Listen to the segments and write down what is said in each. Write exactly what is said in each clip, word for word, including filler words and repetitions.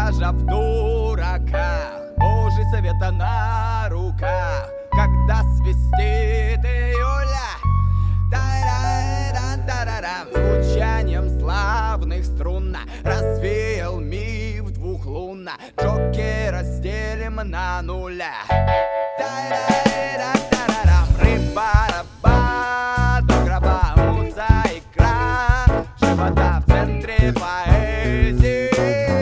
даже в дураках Божий совета на руках. Когда свистит июля, та-ра-ра-та-ра-рам, звучанием славных струн развеял миф двухлунна. Джокера разделим на нуля. Та-ра-ра-та-ра-рам, рыба-раба, до гроба муза игра, живота в центре поэзии.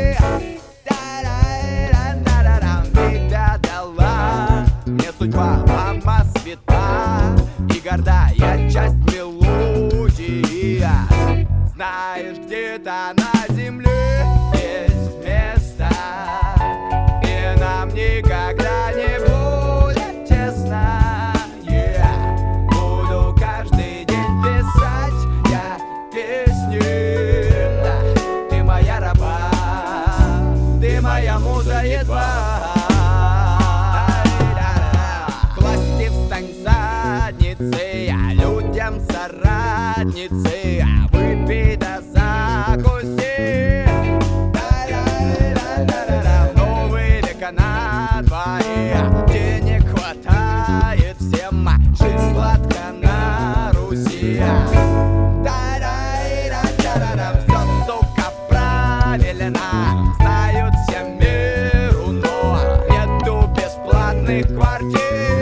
Та-ра-ра-та-ра-рам, тебя дала мне судьба, мама свята и гордая часть мелодии. Знаешь, где-то на земле есть место, где нам никогда не будет тесно. Yeah. Буду каждый день писать я песни. Да. Ты моя раба, ты моя муза едва. Власти встань задницей, людям соратницы, выпей да закуси. Новый деканат твои, денег хватает всем, жизнь сладко на Руси. Все, сука, правильно знают все миру, но нету бесплатных квартир.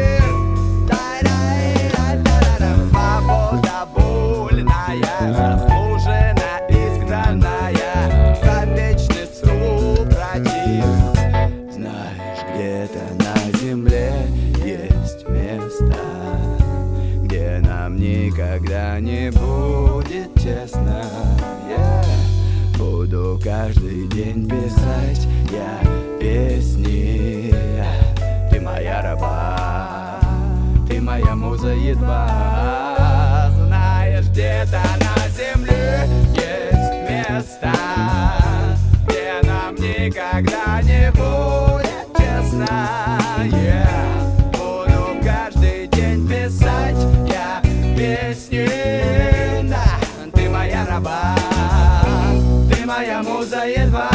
Свобода вольная, заслуженно изгнанная, за вечный супротив. Знаешь, где-то на земле есть место, где нам никогда не будет тесно. Yeah. Буду каждый день писать я песни. Ты моя раба, ты моя муза едва. Знаешь, где-то на земле есть место, где нам никогда не будет тесно. Yeah. Буду каждый день писать я песни. Да. Ты моя раба, ты моя муза едва.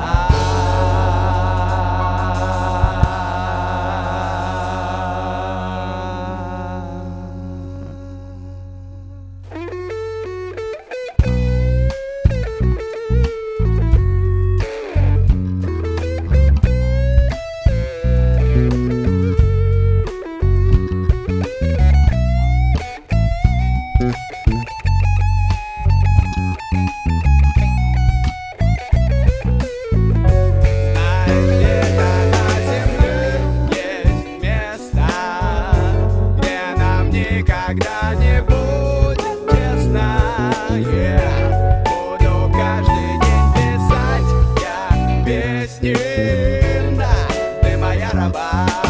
Никогда не будет тесно. Yeah. Буду каждый день писать я песни. Да, ты моя раба.